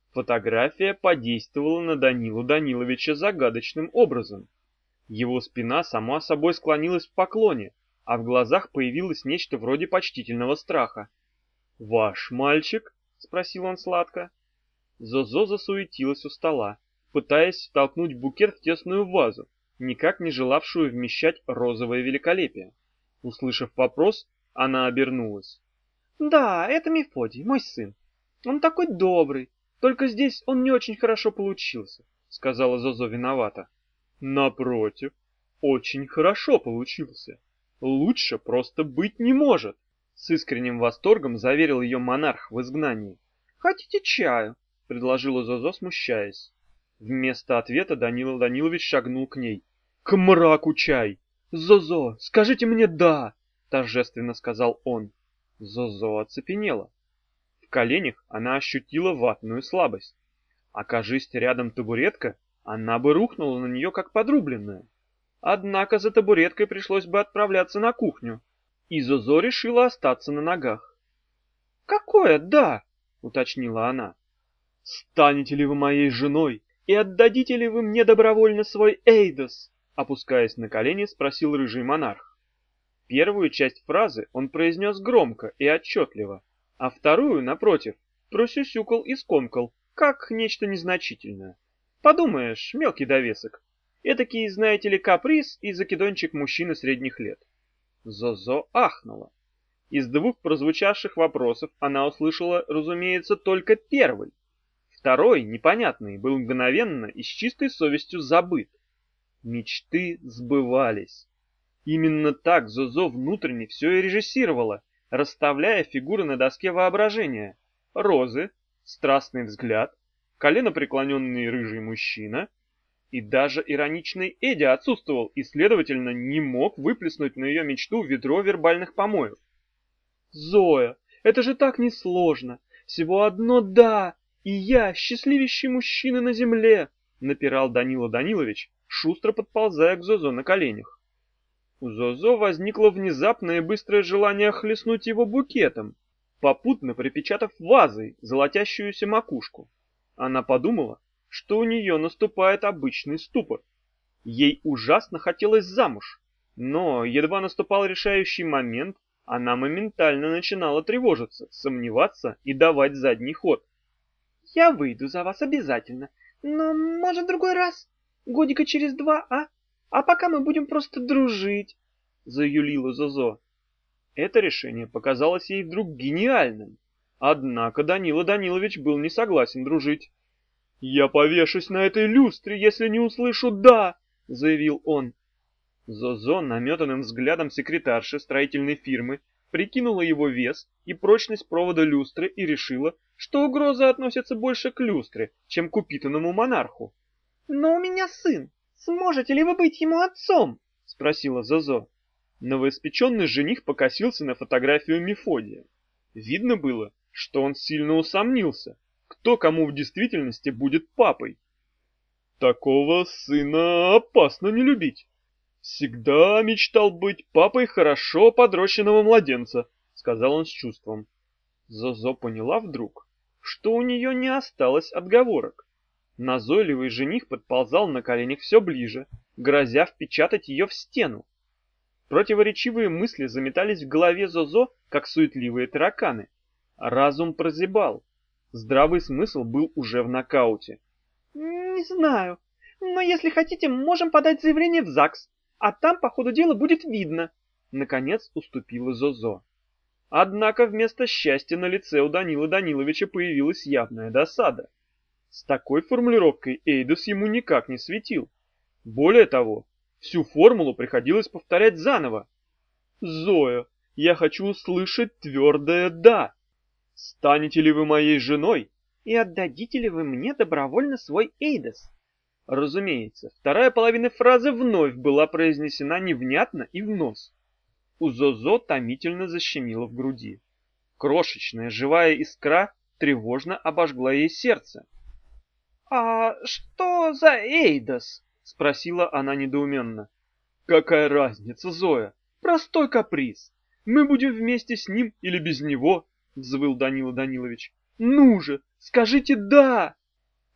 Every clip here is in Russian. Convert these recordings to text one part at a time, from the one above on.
Фотография подействовала на Данилу Даниловича загадочным образом. Его спина сама собой склонилась в поклоне, а в глазах появилось нечто вроде почтительного страха. «Ваш мальчик?» — спросил он сладко. Зозо засуетилась у стола, пытаясь втолкнуть букет в тесную вазу, никак не желавшую вмещать розовое великолепие. Услышав вопрос, она обернулась. «Да, это Мефодий, мой сын. Он такой добрый, только здесь он не очень хорошо получился», — сказала Зозо виновата. «Напротив, очень хорошо получился. Лучше просто быть не может», — с искренним восторгом заверил ее монарх в изгнании. «Хотите чаю?» — предложила Зозо, смущаясь. Вместо ответа Данила Данилович шагнул к ней. «К мраку чай! Зозо, скажите мне «да», — торжественно сказал он. Зозо оцепенела. В коленях она ощутила ватную слабость. Окажись рядом табуретка, она бы рухнула на нее как подрубленная. Однако за табуреткой пришлось бы отправляться на кухню, и Зозо решила остаться на ногах. «Какое «да»?» — уточнила она. «Станете ли вы моей женой и отдадите ли вы мне добровольно свой Эйдос?» — опускаясь на колени, спросил рыжий монарх. Первую часть фразы он произнес громко и отчетливо, а вторую, напротив, просюсюкал и скомкал, как нечто незначительное. Подумаешь, мелкий довесок. Этакий, знаете ли, каприз и закидончик мужчины средних лет. Зозо ахнула. Из двух прозвучавших вопросов она услышала, разумеется, только первый. Второй, непонятный, был мгновенно и с чистой совестью забыт. Мечты сбывались. Именно так Зозо внутренне все и режиссировала, расставляя фигуры на доске воображения. Розы, страстный взгляд, коленопреклоненный рыжий мужчина, и даже ироничный Эдди отсутствовал и, следовательно, не мог выплеснуть на ее мечту ведро вербальных помоев. «Зоя, это же так несложно! Всего одно «да», и я счастливейший мужчина на земле!» — напирал Данила Данилович, шустро подползая к Зозо на коленях. У Зозо возникло внезапное и быстрое желание хлестнуть его букетом, попутно припечатав вазой золотящуюся макушку. Она подумала, что у нее наступает обычный ступор. Ей ужасно хотелось замуж, но едва наступал решающий момент, она моментально начинала тревожиться, сомневаться и давать задний ход. «Я выйду за вас обязательно, но, может, в другой раз? Годика через 2, а? А пока мы будем просто дружить», — заюлила Зозо. Это решение показалось ей вдруг гениальным. Однако Данила Данилович был не согласен дружить. «Я повешусь на этой люстре, если не услышу «да», — заявил он. Зозо наметанным взглядом секретарши строительной фирмы прикинула его вес и прочность провода люстры и решила, что угроза относится больше к люстре, чем к упитанному монарху. «Но у меня сын. Сможете ли вы быть ему отцом?» — спросила Зозо. Новоиспеченный жених покосился на фотографию Мефодия. Видно было, что он сильно усомнился, кто кому в действительности будет папой. «Такого сына опасно не любить. Всегда мечтал быть папой хорошо подрощенного младенца», — сказал он с чувством. Зозо поняла вдруг, что у нее не осталось отговорок. Назойливый жених подползал на коленях все ближе, грозя впечатать ее в стену. Противоречивые мысли заметались в голове Зозо, как суетливые тараканы. Разум прозябал. Здравый смысл был уже в нокауте. «Не знаю, но если хотите, можем подать заявление в ЗАГС, а там по ходу дела будет видно», — наконец уступила Зозо. Однако вместо счастья на лице у Данилы Даниловича появилась явная досада. С такой формулировкой Эйдос ему никак не светил. Более того, всю формулу приходилось повторять заново. «Зоя, я хочу услышать твердое «да». Станете ли вы моей женой и отдадите ли вы мне добровольно свой Эйдос?» Разумеется, вторая половина фразы вновь была произнесена невнятно и в нос. У Зозо томительно защемило в груди. Крошечная живая искра тревожно обожгла ей сердце. «А что за Эйдос?» — спросила она недоуменно. «Какая разница, Зоя? Простой каприз. Мы будем вместе с ним или без него», — взвыл Данила Данилович. «Ну же, скажите «да».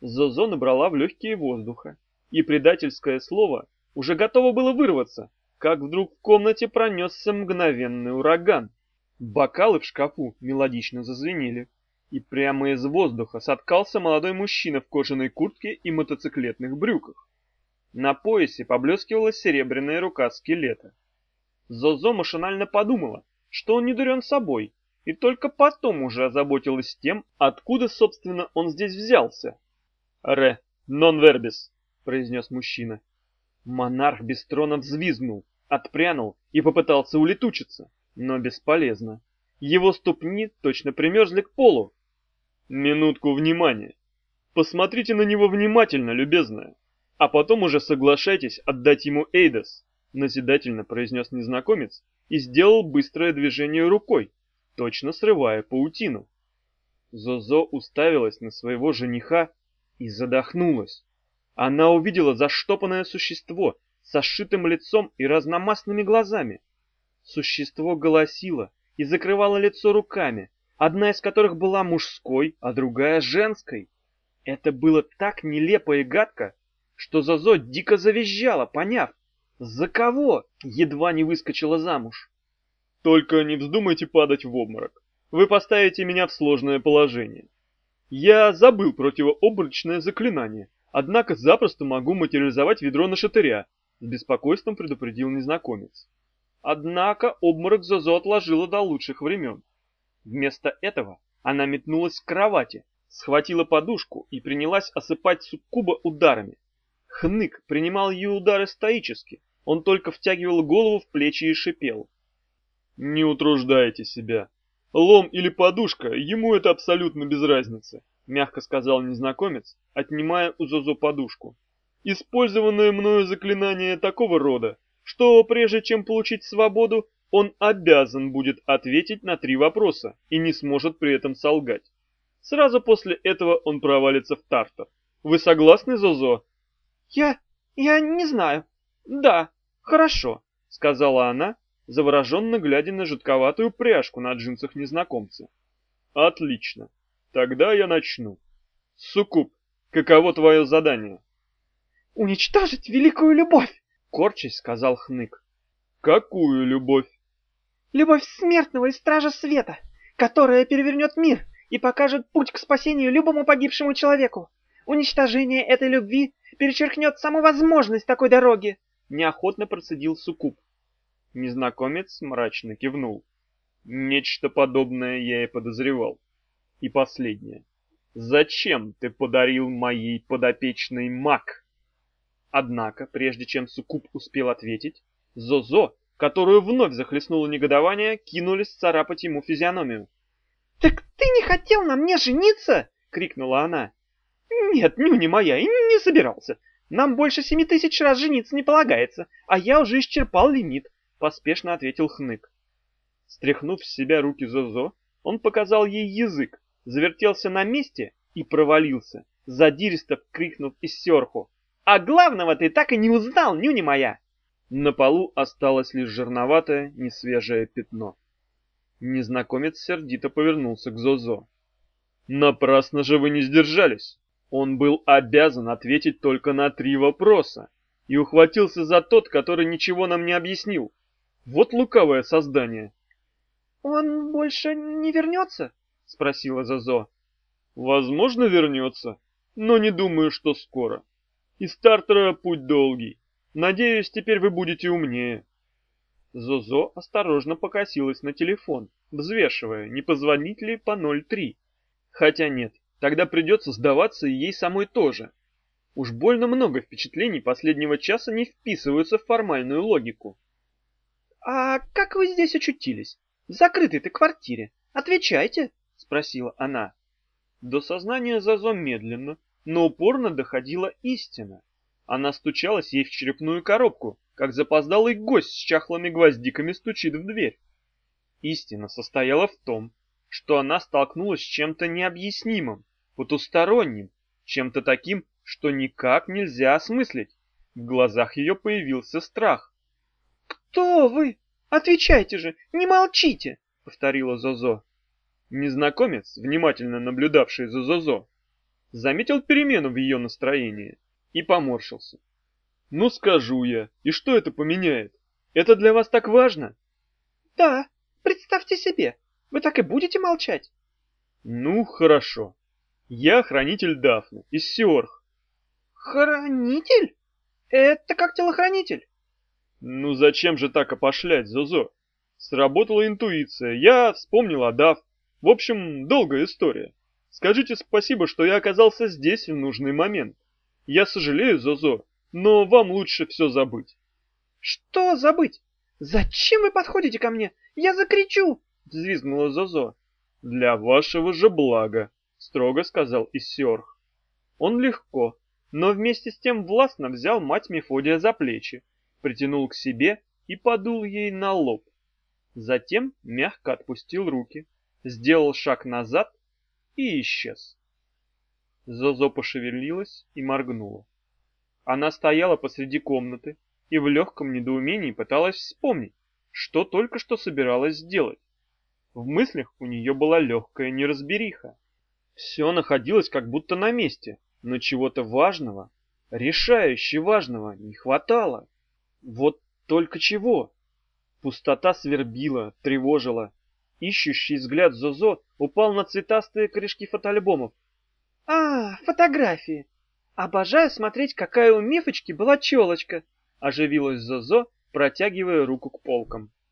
Зозо набрала в легкие воздуха, и предательское слово уже готово было вырваться, как вдруг в комнате пронесся мгновенный ураган. Бокалы в шкафу мелодично зазвенели, и прямо из воздуха соткался молодой мужчина в кожаной куртке и мотоциклетных брюках. На поясе поблескивала серебряная рука скелета. Зозо машинально подумала, что он не дурен собой, и только потом уже озаботилась тем, откуда, собственно, он здесь взялся. «Ре, нон вербис», — произнес мужчина. Монарх без трона взвизгнул, отпрянул и попытался улетучиться, но бесполезно. Его ступни точно примерзли к полу. «Минутку внимания. Посмотрите на него внимательно, любезная, а потом уже соглашайтесь отдать ему Эйдос», — назидательно произнес незнакомец и сделал быстрое движение рукой, точно срывая паутину. Зозо уставилась на своего жениха и задохнулась. Она увидела заштопанное существо со сшитым лицом и разномастными глазами. Существо голосило и закрывало лицо руками, одна из которых была мужской, а другая женской. Это было так нелепо и гадко, что Зозо дико завизжала, поняв, за кого едва не выскочила замуж. «Только не вздумайте падать в обморок. Вы поставите меня в сложное положение. Я забыл противообморочное заклинание, однако запросто могу материализовать ведро нашатыря», — с беспокойством предупредил незнакомец. Однако обморок Зозо отложила до лучших времен. Вместо этого она метнулась к кровати, схватила подушку и принялась осыпать суккуба ударами. Хнык принимал ее удары стоически, он только втягивал голову в плечи и шипел. «Не утруждайте себя. Лом или подушка, ему это абсолютно без разницы», — мягко сказал незнакомец, отнимая у Зозо подушку. «Использованное мною заклинание такого рода, что прежде чем получить свободу, он обязан будет ответить на 3 вопроса и не сможет при этом солгать. Сразу после этого он провалится в Тартар. Вы согласны, Зозо?» «Я не знаю. Да, хорошо», — сказала она, завороженно глядя на жутковатую пряжку на джинсах незнакомца. «Отлично. Тогда я начну. Суккуб, каково твое задание?» «Уничтожить великую любовь!» — корчась сказал Хнык. «Какую любовь?» «Любовь смертного и стража света, которая перевернет мир и покажет путь к спасению любому погибшему человеку. Уничтожение этой любви перечеркнет саму возможность такой дороги!» — неохотно процедил Суккуб. Незнакомец мрачно кивнул. «Нечто подобное я и подозревал. И последнее. Зачем ты подарил моей подопечной маг?» Однако, прежде чем Суккуб успел ответить, Зозо, которую вновь захлестнуло негодование, кинулись царапать ему физиономию. «Так ты не хотел на мне жениться?» — крикнула она. «Нет, нюня моя, и не собирался. Нам больше 7000 раз жениться не полагается, а я уже исчерпал лимит», — поспешно ответил Хнык. Стряхнув с себя руки Зозо, он показал ей язык, завертелся на месте и провалился, задиристо крикнув из сверху. «А главного ты так и не узнал, нюня моя!» На полу осталось лишь жирноватое, несвежее пятно. Незнакомец сердито повернулся к Зозо. «Напрасно же вы не сдержались. Он был обязан ответить только на 3 вопроса и ухватился за тот, который ничего нам не объяснил. Вот лукавое создание». «Он больше не вернется?» — спросила Зозо. «Возможно, вернется, но не думаю, что скоро. Из Тартара путь долгий. Надеюсь, теперь вы будете умнее». Зозо осторожно покосилась на телефон, взвешивая, не позвонить ли по 03. Хотя нет, тогда придется сдаваться и ей самой тоже. Уж больно много впечатлений последнего часа не вписываются в формальную логику. «А как вы здесь очутились? В закрытой-то квартире? Отвечайте!» — спросила она. До сознания Зозо медленно, но упорно доходила истина. Она стучалась ей в черепную коробку, как запоздалый гость с чахлыми гвоздиками стучит в дверь. Истина состояла в том, что она столкнулась с чем-то необъяснимым, потусторонним, чем-то таким, что никак нельзя осмыслить. В глазах ее появился страх. «Кто вы? Отвечайте же, не молчите!» — повторила Зозо. Незнакомец, внимательно наблюдавший за Зозо, заметил перемену в ее настроении и поморщился. Ну скажу я, и что это поменяет? Это для вас так важно? Да, представьте себе, вы так и будете молчать? Ну, хорошо. Я хранитель Дафны, из Сиорх. Хранитель? Это как телохранитель? Ну зачем же так опошлять, Зозо? Сработала интуиция, я вспомнил о Даф. В общем, долгая история. Скажите спасибо, что я оказался здесь в нужный момент. Я сожалею, Зозо, но вам лучше все забыть. Что забыть? Зачем вы подходите ко мне? Я закричу! Взвизгнула Зозо. Для вашего же блага, строго сказал Иссиорх. Он легко, но вместе с тем властно взял мать Мефодия за плечи, притянул к себе и подул ей на лоб. Затем мягко отпустил руки, сделал шаг назад и исчез. Зозо пошевелилась и моргнула. Она стояла посреди комнаты и в легком недоумении пыталась вспомнить, что только что собиралась сделать. В мыслях у нее была легкая неразбериха. Все находилось как будто на месте, но чего-то важного, решающе важного, не хватало. Вот только чего? Пустота свербила, тревожила. Ищущий взгляд Зозо упал на цветастые корешки фотоальбомов. А, фотографии. Обожаю смотреть, какая у Мифочки была челочка. Оживилась Зозо, протягивая руку к полкам.